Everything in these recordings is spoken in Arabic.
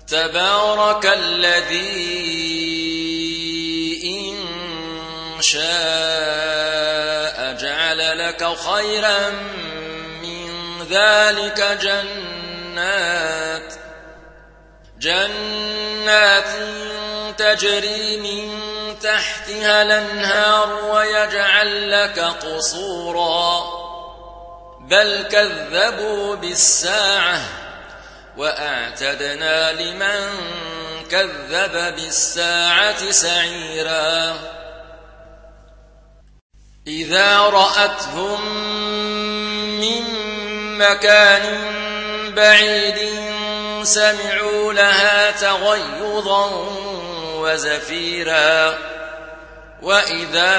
تبارك الذي إن شاء جعل لك خيرا من ذلك جنات تجري من تحتها الأنهار ويجعل لك قصورا بل كذبوا بالساعة وأعتدنا لمن كذب بالساعة سعيرا إذا رأتهم من مكان بعيد سمعوا لها تغيظا وزفيرا وإذا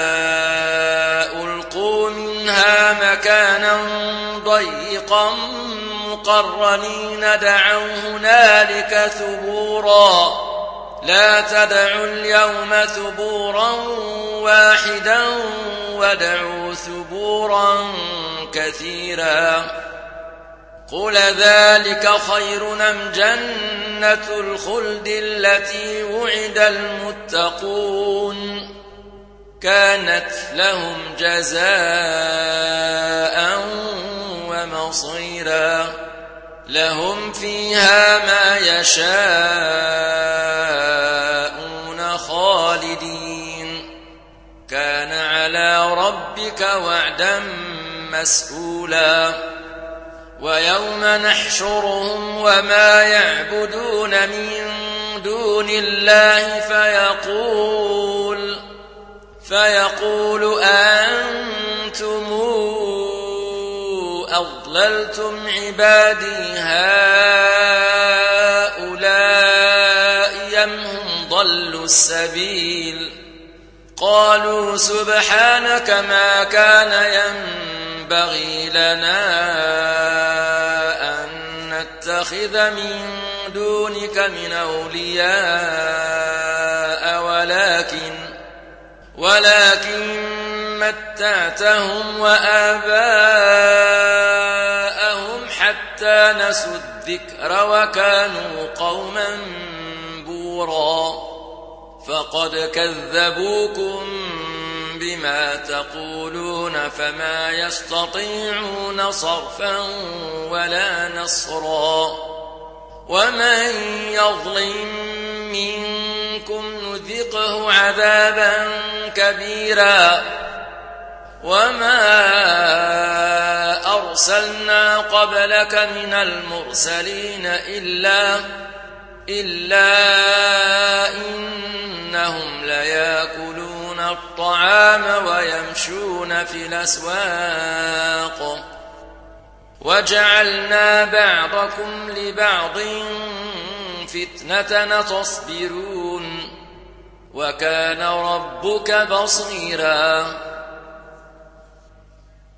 ألقوا منها مكانا ضيقا مقرنين دعوا هنالك ثبورا لا تدعوا اليوم ثبورا واحدا وادعوا ثبورا كثيرا قل ذلك خير أم جنة الخلد التي وعد المتقون كانت لهم جزاء ومصيرا لهم فيها ما يشاءون خالدين كان على ربك وعدا مسئولا ويوم نحشرهم وما يعبدون من دون الله فيقول أنتم أضللتم عبادي هؤلاء أم هم ضلوا السبيل قالوا سبحانك ما كان ينبغي لنا أن نتخذ من دونك من أولياء ولكن متعتهم وآباءهم حتى نسوا الذكر وكانوا قوما بورا فقد كذبوكم بما تقولون فما يستطيعون صرفا ولا نصرا ومن يظلم منكم نذقه عذابا كبيرا وما أرسلنا قبلك من المرسلين إلا إنهم ليأكلون الطعام ويمشون في الأسواق وجعلنا بعضكم لبعض فتنة تصبرون وكان ربك بصيرا